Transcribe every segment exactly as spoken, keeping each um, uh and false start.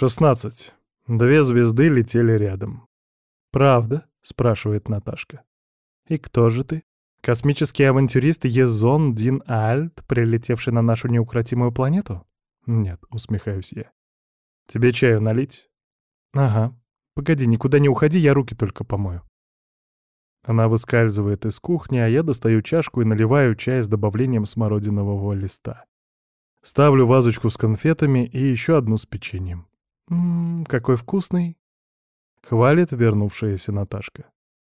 Шестнадцать. Две звезды летели рядом. «Правда?» — спрашивает Наташка. «И кто же ты? Космический авантюрист Езон Дин Аальт, прилетевший на нашу неукротимую планету?» «Нет», — усмехаюсь я. «Тебе чаю налить?» «Ага. Погоди, никуда не уходи, я руки только помою». Она выскальзывает из кухни, а я достаю чашку и наливаю чай с добавлением смородинового листа. Ставлю вазочку с конфетами и еще одну с печеньем. «Ммм, какой вкусный!» — хвалит вернувшаяся Наташка.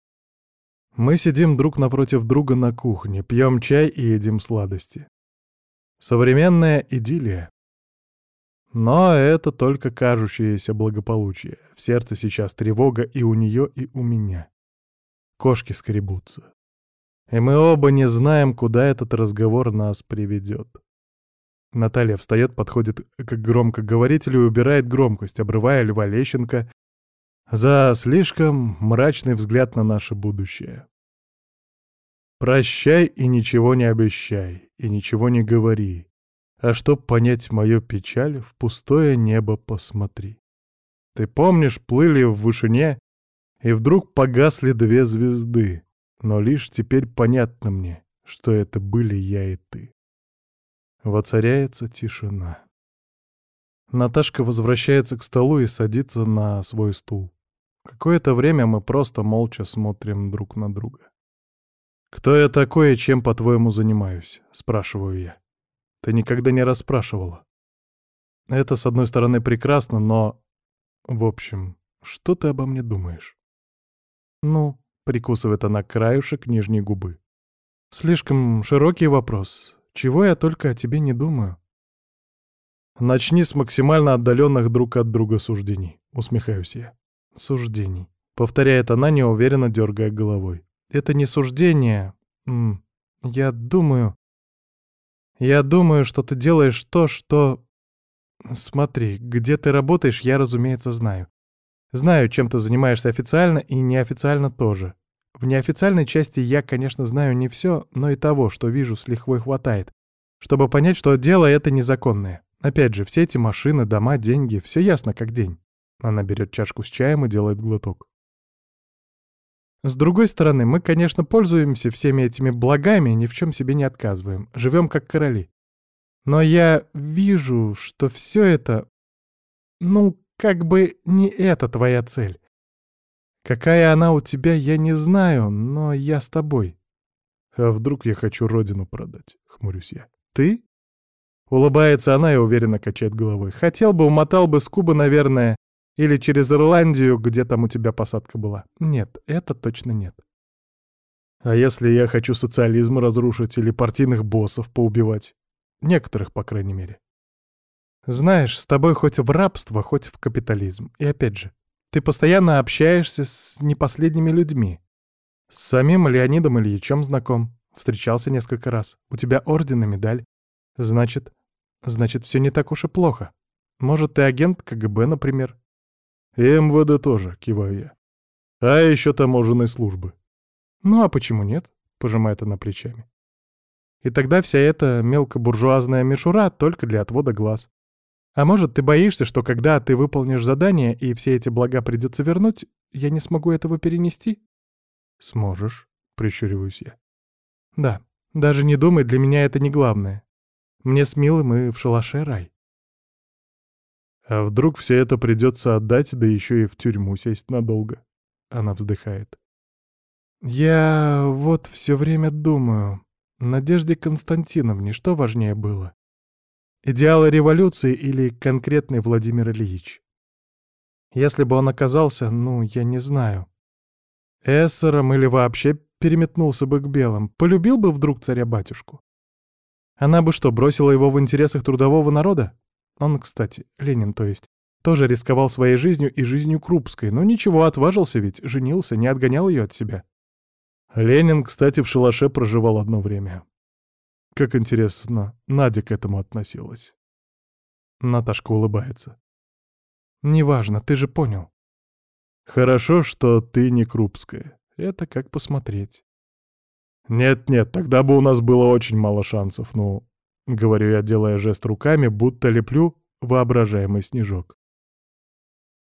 Мы сидим друг напротив друга на кухне, пьем чай и едим сладости. Современная идиллия. Но это только кажущееся благополучие. В сердце сейчас тревога и у нее, и у меня. Кошки скребутся. И мы оба не знаем, куда этот разговор нас приведет. Наталья встает, подходит к громкоговорителю и убирает громкость, обрывая Льва Лещенко за слишком мрачный взгляд на наше будущее. «Прощай и ничего не обещай, и ничего не говори, а чтоб понять мою печаль, в пустое небо посмотри. Ты помнишь, плыли в вышине, и вдруг погасли две звезды, но лишь теперь понятно мне, что это были я и ты». Воцаряется тишина. Наташка возвращается к столу и садится на свой стул. Какое-то время мы просто молча смотрим друг на друга. «Кто я такой и чем, по-твоему, занимаюсь?» — спрашиваю я. «Ты никогда не расспрашивала». Это, с одной стороны, прекрасно, но... В общем, что ты обо мне думаешь? «Ну», — прикусывает она краюшек нижней губы. «Слишком широкий вопрос. Чего я только о тебе не думаю?» «Начни с максимально отдаленных друг от друга суждений», — усмехаюсь я. «Суждений», — повторяет она, неуверенно дергая головой. «Это не суждение. М -м, я думаю... Я думаю, что ты делаешь то, что... Смотри, где ты работаешь, я, разумеется, знаю. Знаю, чем ты занимаешься официально и неофициально тоже. В неофициальной части я, конечно, знаю не все, но и того, что вижу, с лихвой хватает, чтобы понять, что дело это незаконное. Опять же, все эти машины, дома, деньги — все ясно как день». Она берет чашку с чаем и делает глоток. «С другой стороны, мы, конечно, пользуемся всеми этими благами и ни в чем себе не отказываем. Живем как короли. Но я вижу, что все это... Ну, как бы не это твоя цель. Какая она у тебя, я не знаю, но я с тобой». «А вдруг я хочу родину продать?» — хмурюсь я. «Ты?» Улыбается она и уверенно качает головой. «Хотел бы, умотал бы с Кубы, наверное, или через Ирландию, где там у тебя посадка была. Нет, это точно нет». «А если я хочу социализм разрушить или партийных боссов поубивать? Некоторых, по крайней мере». «Знаешь, с тобой хоть в рабство, хоть в капитализм. И опять же, ты постоянно общаешься с непоследними людьми. С самим Леонидом Ильичем знаком. Встречался несколько раз. У тебя орден и медаль. Значит, значит, все не так уж и плохо. Может, ты агент КГБ, например?» «И МВД тоже», — киваю я. «А еще таможенной службы». «Ну а почему нет?» — пожимает она плечами. «И тогда вся эта мелкобуржуазная мишура только для отвода глаз. А может, ты боишься, что когда ты выполнишь задание и все эти блага придется вернуть, я не смогу этого перенести?» «Сможешь», — прищуриваюсь я. «Да, даже не думай, для меня это не главное. Мне с Милым и в шалаше рай». «А вдруг все это придется отдать, да еще и в тюрьму сесть надолго?» Она вздыхает. «Я вот все время думаю, Надежде Константиновне что важнее было? Идеалы революции или конкретный Владимир Ильич? Если бы он оказался, ну, я не знаю, эсером или вообще переметнулся бы к белым, полюбил бы вдруг царя-батюшку? Она бы что, бросила его в интересах трудового народа? Он, кстати, Ленин, то есть, тоже рисковал своей жизнью и жизнью Крупской, но ничего, отважился ведь, женился, не отгонял ее от себя». Ленин, кстати, в шалаше проживал одно время. Как интересно, Надя к этому относилась. Наташка улыбается. «Неважно, ты же понял». «Хорошо, что ты не Крупская. Это как посмотреть». «Нет-нет, тогда бы у нас было очень мало шансов, ну...» — говорю я, делая жест руками, будто леплю воображаемый снежок.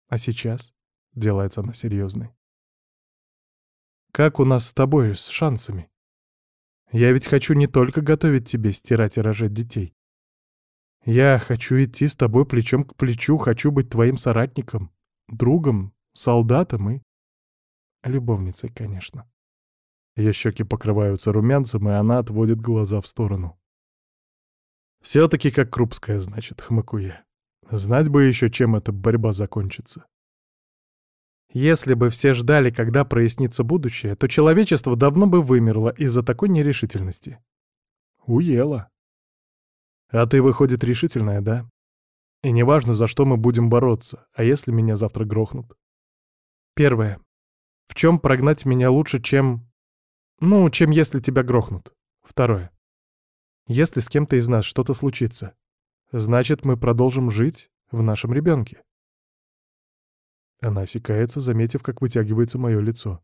А сейчас? Делается она серьезной. Как у нас с тобой с шансами? Я ведь хочу не только готовить тебе, стирать и рожать детей. Я хочу идти с тобой плечом к плечу, хочу быть твоим соратником, другом, солдатом и... любовницей, конечно. Ее щеки покрываются румянцем, и она отводит глаза в сторону. «Все-таки как Крупская, значит», — хмыку я. «Знать бы еще, чем эта борьба закончится». Если бы все ждали, когда прояснится будущее, то человечество давно бы вымерло из-за такой нерешительности. Уела. А ты, выходит, решительная, да? И неважно, за что мы будем бороться, а если меня завтра грохнут? Первое. В чем прогнать меня лучше, чем... Ну, чем если тебя грохнут. Второе. Если с кем-то из нас что-то случится, значит, мы продолжим жить в нашем ребенке. Она осекается, заметив, как вытягивается мое лицо.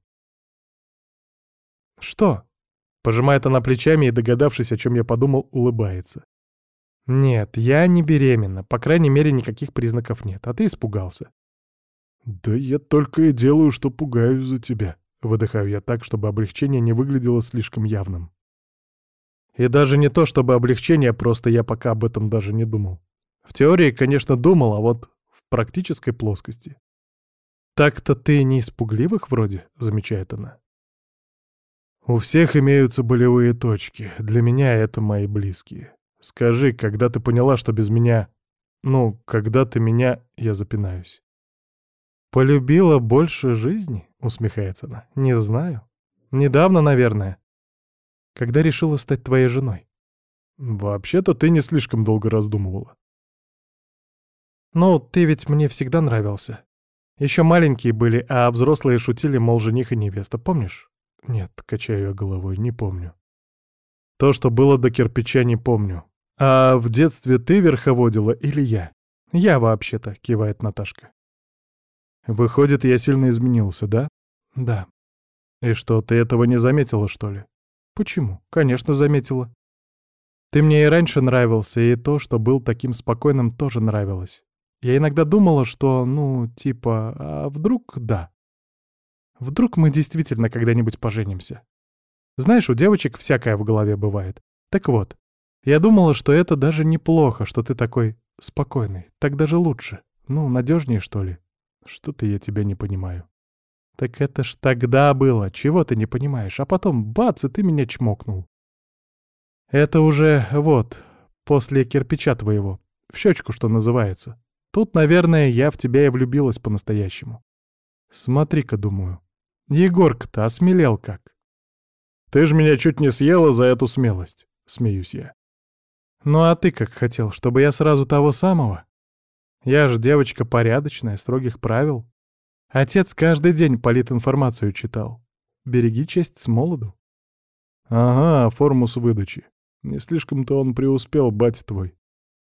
«Что?» — пожимает она плечами и, догадавшись, о чем я подумал, улыбается. «Нет, я не беременна, по крайней мере, никаких признаков нет, а ты испугался». «Да я только и делаю, что пугаюсь за тебя», — выдыхаю я так, чтобы облегчение не выглядело слишком явным. И даже не то, чтобы облегчение, просто я пока об этом даже не думал. В теории, конечно, думал, а вот в практической плоскости. «Так-то ты не испугливых вроде», — замечает она. «У всех имеются болевые точки. Для меня это мои близкие. Скажи, когда ты поняла, что без меня... Ну, когда ты меня...» Я запинаюсь. «Полюбила больше жизни?» — усмехается она. «Не знаю. Недавно, наверное. Когда решила стать твоей женой?» «Вообще-то ты не слишком долго раздумывала». «Ну, ты ведь мне всегда нравился. Еще маленькие были, а взрослые шутили, мол, жених и невеста, помнишь?» «Нет», — качаю я головой, не помню. «То, что было до кирпича, не помню. А в детстве ты верховодила или я?» «Я вообще-то», — кивает Наташка. «Выходит, я сильно изменился, да?» «Да». «И что, ты этого не заметила, что ли?» «Почему? Конечно, заметила. Ты мне и раньше нравился, и то, что был таким спокойным, тоже нравилось. Я иногда думала, что, ну, типа, а вдруг да? Вдруг мы действительно когда-нибудь поженимся? Знаешь, у девочек всякое в голове бывает. Так вот, я думала, что это даже неплохо, что ты такой спокойный. Так даже лучше. Ну, надежнее, что ли? Что-то я тебя не понимаю». «Так это ж тогда было. Чего ты не понимаешь? А потом, бац, и ты меня чмокнул. Это уже, вот, после кирпича твоего. В щечку, что называется. Тут, наверное, я в тебя и влюбилась по-настоящему. Смотри-ка, думаю. Егорка-то осмелел как». «Ты ж меня чуть не съела за эту смелость», — смеюсь я. «Ну а ты как хотел, чтобы я сразу того самого? Я же девочка порядочная, строгих правил. Отец каждый день политинформацию читал. Береги честь с молоду». «Ага, форму с выдачи. Не слишком-то он преуспел, батя твой».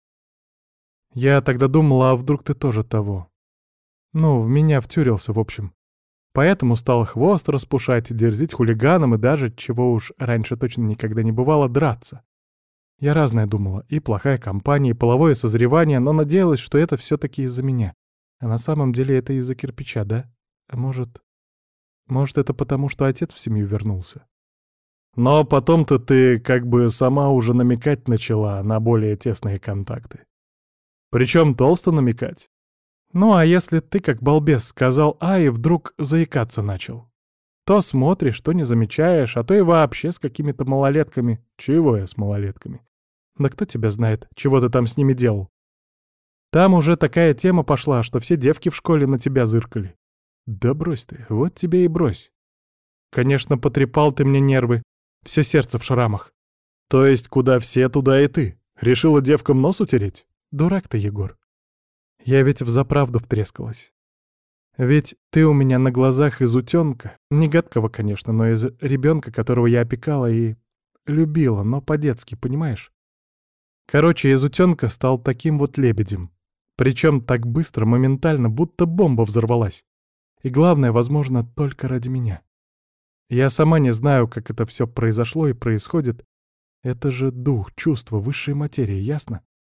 «Я тогда думала, а вдруг ты тоже того? Ну, в меня втюрился, в общем. Поэтому стал хвост распушать, дерзить хулиганам и даже, чего уж раньше точно никогда не бывало, драться. Я разное думала, и плохая компания, и половое созревание, но надеялась, что это все-таки из-за меня. А на самом деле это из-за кирпича, да? А может... Может, это потому, что отец в семью вернулся?» «Но потом-то ты как бы сама уже намекать начала на более тесные контакты. Причем толсто намекать. Ну, а если ты как балбес сказал «а» и вдруг заикаться начал? То смотришь, то не замечаешь, а то и вообще с какими-то малолетками». «Чего я с малолетками?» «Да кто тебя знает, чего ты там с ними делал? Там уже такая тема пошла, что все девки в школе на тебя зыркали». «Да брось ты, вот тебе и брось. Конечно, потрепал ты мне нервы, все сердце в шрамах». «То есть куда все, туда и ты? Решила девкам нос утереть?» «Дурак ты, Егор. Я ведь взаправду втрескалась. Ведь ты у меня на глазах из утенка, не гадкого, конечно, но из ребенка, которого я опекала и любила, но по-детски, понимаешь? Короче, из утенка стал таким вот лебедем. Причем так быстро, моментально, будто бомба взорвалась. И главное, возможно, только ради меня. Я сама не знаю, как это все произошло и происходит. Это же дух, чувство, высшая материя, ясно?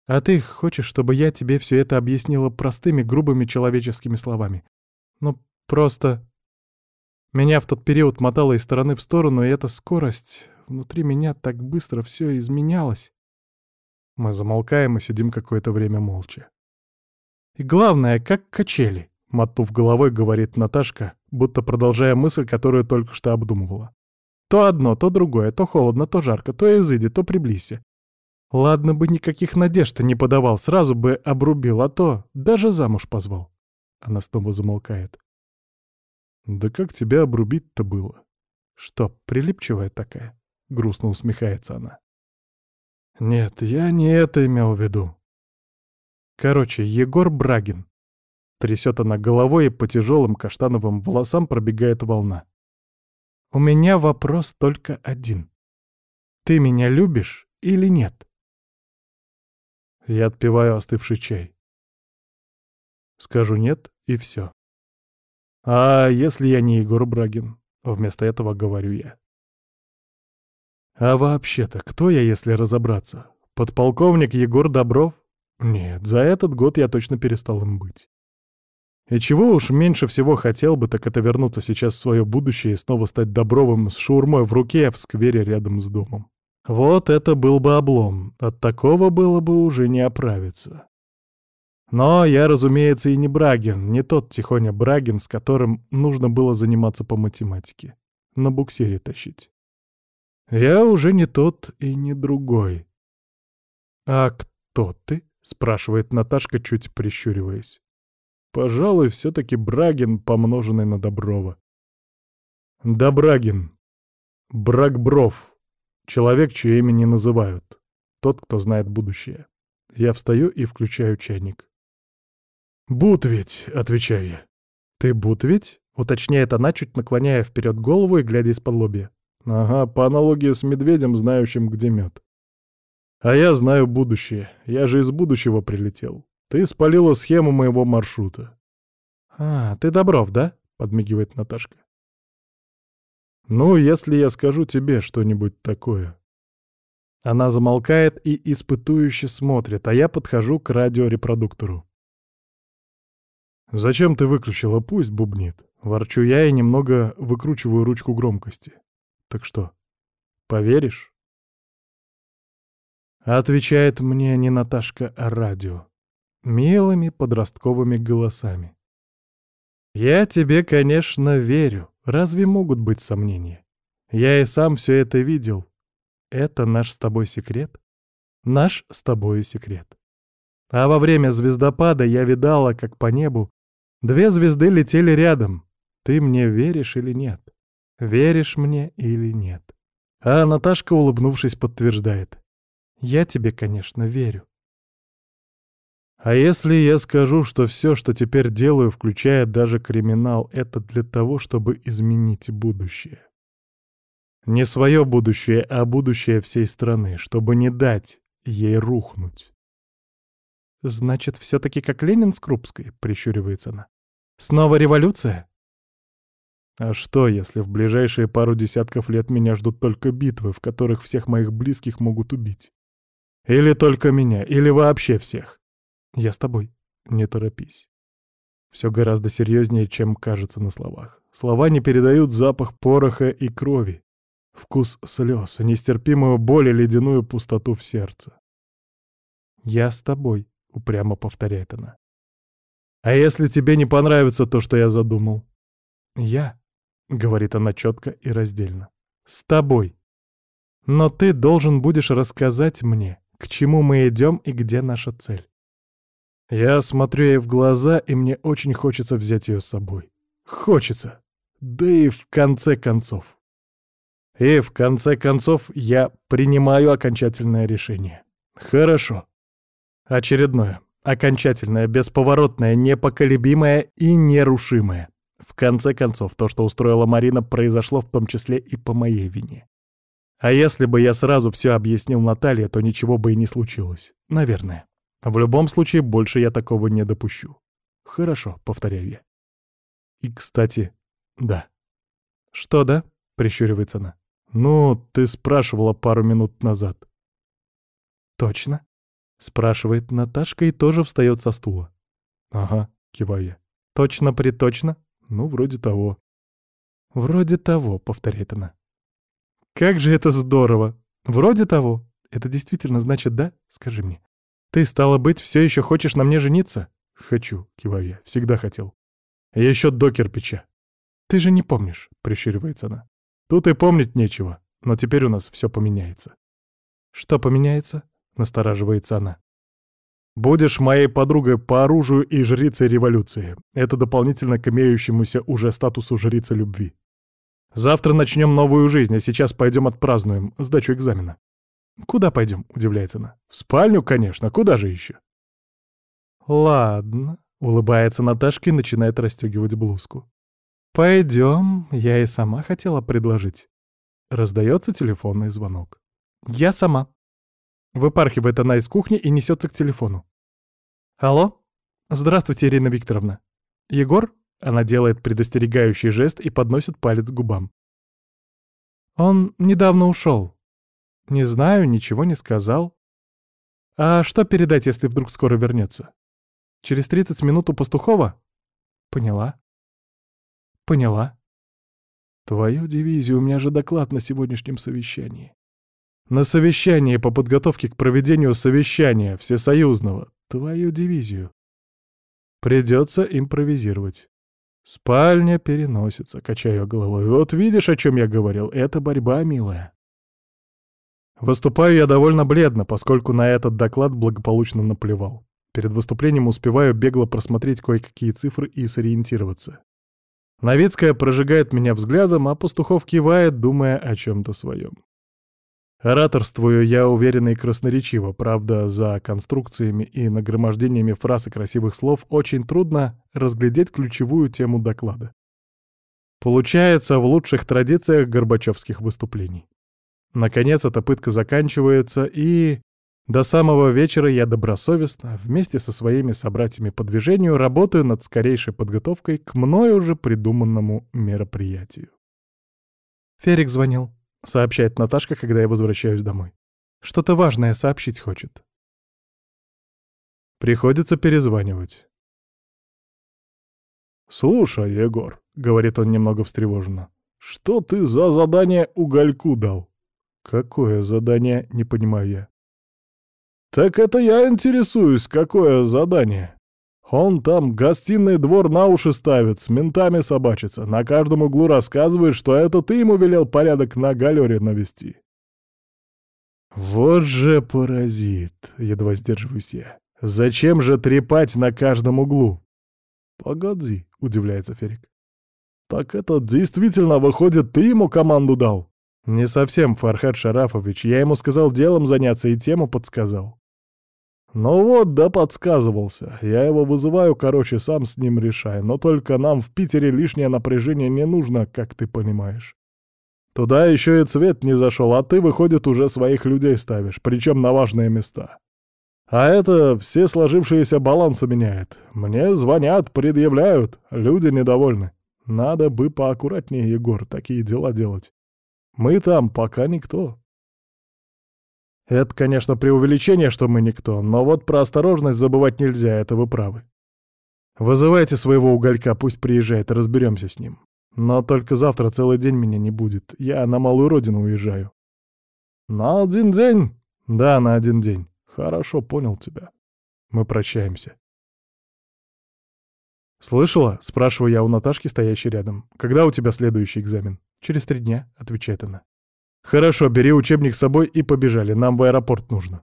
А ты хочешь, чтобы я тебе все это объяснила простыми, грубыми человеческими словами? Ну, просто... Меня в тот период мотало из стороны в сторону, и эта скорость... Внутри меня так быстро все изменялось. Мы замолкаем и сидим какое-то время молча. И главное, как качели, мотнув головой, говорит Наташка, будто продолжая мысль, которую только что обдумывала. То одно, то другое, то холодно, то жарко, то изыди, то приблизься. Ладно бы никаких надежд не подавал, сразу бы обрубил, а то даже замуж позвал. Она снова замолкает. Да как тебя обрубить-то было? Что, прилипчивая такая? Грустно усмехается она. Нет, я не это имел в виду. Короче, Егор Брагин. Трясет она головой, и по тяжелым каштановым волосам пробегает волна. У меня вопрос только один. Ты меня любишь или нет? Я отпиваю остывший чай. Скажу нет, и все. А если я не Егор Брагин? Вместо этого говорю я. А вообще-то, кто я, если разобраться? Подполковник Егор Добров? Нет, за этот год я точно перестал им быть. И чего уж меньше всего хотел бы, так это вернуться сейчас в свое будущее и снова стать Добровым с шаурмой в руке в сквере рядом с домом. Вот это был бы облом, от такого было бы уже не оправиться. Но я, разумеется, и не Брагин, не тот тихоня Брагин, с которым нужно было заниматься по математике, на буксире тащить. Я уже не тот и не другой. «А кто ты?» — спрашивает Наташка, чуть прищуриваясь. «Пожалуй, все-таки Брагин, помноженный на Доброва». «Да, Брагин. Брагбров. Человек, чье имя не называют. Тот, кто знает будущее». Я встаю и включаю чайник. «Бутвить», — отвечаю я. «Ты Бутвить?» — уточняет она, чуть наклоняя вперед голову и глядя из-под лобья. «Ага, по аналогии с медведем, знающим, где мед. А я знаю будущее. Я же из будущего прилетел. Ты спалила схему моего маршрута». «А, ты Добров, да?» — подмигивает Наташка. «Ну, если я скажу тебе что-нибудь такое». Она замолкает и испытующе смотрит, а я подхожу к радиорепродуктору. «Зачем ты выключила? Пусть бубнит». Ворчу я и немного выкручиваю ручку громкости. «Так что, поверишь?» Отвечает мне не Наташка, а радио. Милыми подростковыми голосами. «Я тебе, конечно, верю. Разве могут быть сомнения? Я и сам все это видел. Это наш с тобой секрет? Наш с тобой секрет. А во время звездопада я видала, как по небу две звезды летели рядом. Ты мне веришь или нет? Веришь мне или нет?» А Наташка, улыбнувшись, подтверждает. «Я тебе, конечно, верю». А если я скажу, что все, что теперь делаю, включая даже криминал, это для того, чтобы изменить будущее? Не свое будущее, а будущее всей страны, чтобы не дать ей рухнуть. «Значит, все-таки как Ленин с Крупской?» — прищуривается она. «Снова революция?» А что, если в ближайшие пару десятков лет меня ждут только битвы, в которых всех моих близких могут убить? Или только меня, или вообще всех? Я с тобой. Не торопись. Все гораздо серьезнее, чем кажется на словах. Слова не передают запах пороха и крови, вкус слез, нестерпимую боль и ледяную пустоту в сердце. «Я с тобой», — упрямо повторяет она. «А если тебе не понравится то, что я задумал?» «Я», — говорит она четко и раздельно, — «с тобой. Но ты должен будешь рассказать мне, к чему мы идем и где наша цель». Я смотрю ей в глаза, и мне очень хочется взять ее с собой. Хочется. Да и в конце концов. И в конце концов я принимаю окончательное решение. Хорошо. Очередное, окончательное, бесповоротное, непоколебимое и нерушимое. В конце концов, то, что устроила Марина, произошло в том числе и по моей вине. А если бы я сразу все объяснил Наталье, то ничего бы и не случилось. Наверное. В любом случае, больше я такого не допущу. Хорошо, повторяю я. И, кстати, да. Что да? Прищуривается она. Ну, ты спрашивала пару минут назад. Точно? Спрашивает Наташка и тоже встает со стула. «Ага», — киваю я. «Точно-приточно?» «Ну, вроде того». «Вроде того», — повторяет она. «Как же это здорово! Вроде того. Это действительно значит да? Скажи мне. Ты, стало быть, все еще хочешь на мне жениться?» «Хочу», — киваю я. «Всегда хотел. И еще до кирпича». «Ты же не помнишь», — прищуривается она. «Тут и помнить нечего, но теперь у нас все поменяется». «Что поменяется?» — настораживается она. «Будешь моей подругой по оружию и жрицей революции. Это дополнительно к имеющемуся уже статусу жрицы любви. Завтра начнем новую жизнь, а сейчас пойдем отпразднуем сдачу экзамена». «Куда пойдем?» — удивляется она. «В спальню, конечно. Куда же еще?» «Ладно», — улыбается Наташка и начинает расстегивать блузку. «Пойдем, я и сама хотела предложить». Раздается телефонный звонок. «Я сама». Выпархивает она из кухни и несется к телефону. «Алло? Здравствуйте, Ирина Викторовна. Егор?» Она делает предостерегающий жест и подносит палец к губам. «Он недавно ушел. Не знаю, ничего не сказал. А что передать, если вдруг скоро вернется? Через тридцать минут у Пастухова?» «Поняла. Поняла». «Твою дивизию, у меня же доклад на сегодняшнем совещании. На совещании по подготовке к проведению совещания всесоюзного. Твою дивизию. Придется импровизировать. Спальня переносится», — качаю головой. «Вот видишь, о чем я говорил? Это борьба, милая». Выступаю я довольно бледно, поскольку на этот доклад благополучно наплевал. Перед выступлением успеваю бегло просмотреть кое-какие цифры и сориентироваться. Новицкая прожигает меня взглядом, а Пастухов кивает, думая о чем-то своем. Ораторствую я уверенно и красноречиво, правда, за конструкциями и нагромождениями фраз и красивых слов очень трудно разглядеть ключевую тему доклада. Получается в лучших традициях горбачевских выступлений. Наконец эта пытка заканчивается, и до самого вечера я добросовестно, вместе со своими собратьями по движению, работаю над скорейшей подготовкой к мною уже придуманному мероприятию. «Ферик звонил», — сообщает Наташка, когда я возвращаюсь домой. «Что-то важное сообщить хочет». Приходится перезванивать. «Слушай, Егор», — говорит он немного встревоженно, — «что ты за задание Угольку дал?» «Какое задание?» — не понимаю я. «Так это я интересуюсь, какое задание. Он там гостиный двор на уши ставит, с ментами собачится, на каждом углу рассказывает, что это ты ему велел порядок на галере навести». «Вот же паразит!» — едва сдерживаюсь я. «Зачем же трепать на каждом углу?» «Погоди», — удивляется Ферик. «Так это действительно, выходит, ты ему команду дал?» «Не совсем, Фархад Шарафович. Я ему сказал делом заняться и тему подсказал». «Ну вот, да подсказывался. Я его вызываю, короче, сам с ним решай. Но только нам в Питере лишнее напряжение не нужно, как ты понимаешь. Туда еще и цвет не зашел, а ты, выходит, уже своих людей ставишь, причем на важные места. А это все сложившиеся балансы меняет. Мне звонят, предъявляют, люди недовольны. Надо бы поаккуратнее, Егор, такие дела делать. Мы там пока никто». Это, конечно, преувеличение, что мы никто, но вот про осторожность забывать нельзя, это вы правы. Вызывайте своего Уголька, пусть приезжает, разберемся с ним. Но только завтра целый день меня не будет, я на малую родину уезжаю. На один день? Да, на один день. Хорошо, понял тебя. Мы прощаемся. «Слышала?» — спрашиваю я у Наташки, стоящей рядом. «Когда у тебя следующий экзамен?» «Через три дня», — отвечает она. «Хорошо, бери учебник с собой и побежали, нам в аэропорт нужно».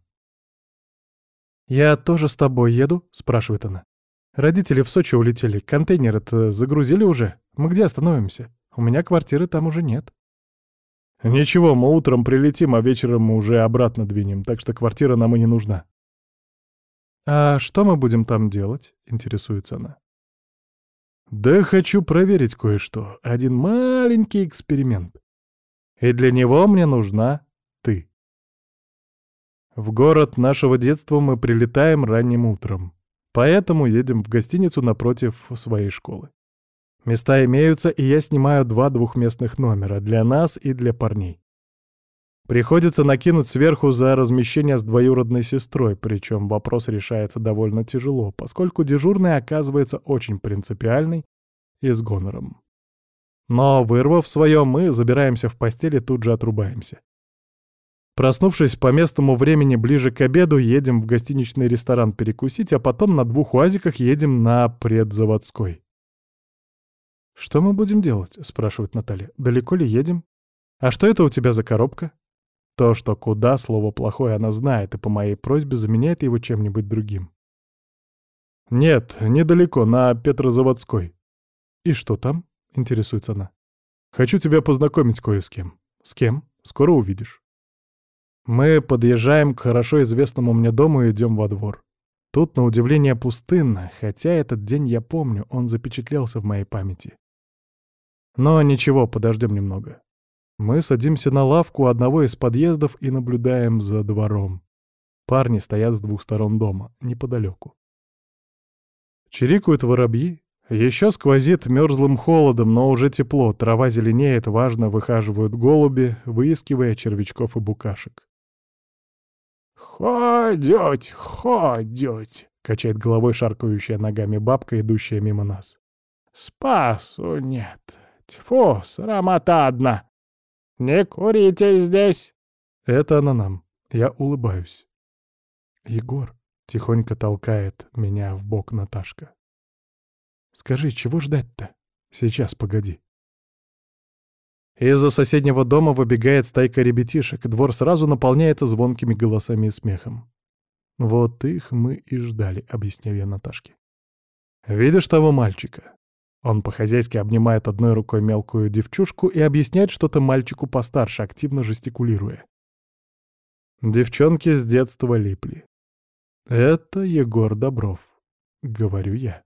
«Я тоже с тобой еду?» — спрашивает она. «Родители в Сочи улетели, контейнер-то загрузили уже? Мы где остановимся? У меня квартиры там уже нет». «Ничего, мы утром прилетим, а вечером мы уже обратно двинем, так что квартира нам и не нужна». «А что мы будем там делать?» — интересуется она. «Да хочу проверить кое-что. Один маленький эксперимент. И для него мне нужна ты». В город нашего детства мы прилетаем ранним утром, поэтому едем в гостиницу напротив своей школы. Места имеются, и я снимаю два двухместных номера для нас и для парней. Приходится накинуть сверху за размещение с двоюродной сестрой, причем вопрос решается довольно тяжело, поскольку дежурный оказывается очень принципиальный и с гонором. Но, вырвав свое, мы забираемся в постель и тут же отрубаемся. Проснувшись по местному времени ближе к обеду, едем в гостиничный ресторан перекусить, а потом на двух УАЗиках едем на предзаводской. «Что мы будем делать?» — спрашивает Наталья. «Далеко ли едем? А что это у тебя за коробка?» То, что куда, слово плохое она знает, и по моей просьбе заменяет его чем-нибудь другим. «Нет, недалеко, на Петрозаводской». «И что там?» — интересуется она. «Хочу тебя познакомить кое с кем». «С кем? Скоро увидишь». Мы подъезжаем к хорошо известному мне дому и идем во двор. Тут, на удивление, пустынно, хотя этот день я помню, он запечатлелся в моей памяти. Но ничего, подождем немного. Мы садимся на лавку у одного из подъездов и наблюдаем за двором. Парни стоят с двух сторон дома, неподалеку. Чирикают воробьи. Еще сквозит мерзлым холодом, но уже тепло, трава зеленеет, важно выхаживают голуби, выискивая червячков и букашек. «Ходить, ходить!» — качает головой шаркающая ногами бабка, идущая мимо нас. «Спасу нет. Тьфу, срамота одна. Не курите здесь!» Это она нам. Я улыбаюсь. «Егор», — тихонько толкает меня в бок Наташка. «Скажи, чего ждать-то? Сейчас, погоди». Из-за соседнего дома выбегает стайка ребятишек, двор сразу наполняется звонкими голосами и смехом. «Вот их мы и ждали», — объясняю я Наташке. «Видишь того мальчика?» Он по-хозяйски обнимает одной рукой мелкую девчушку и объясняет что-то мальчику постарше, активно жестикулируя. Девчонки с детства липли. «Это Егор Добров», — говорю я.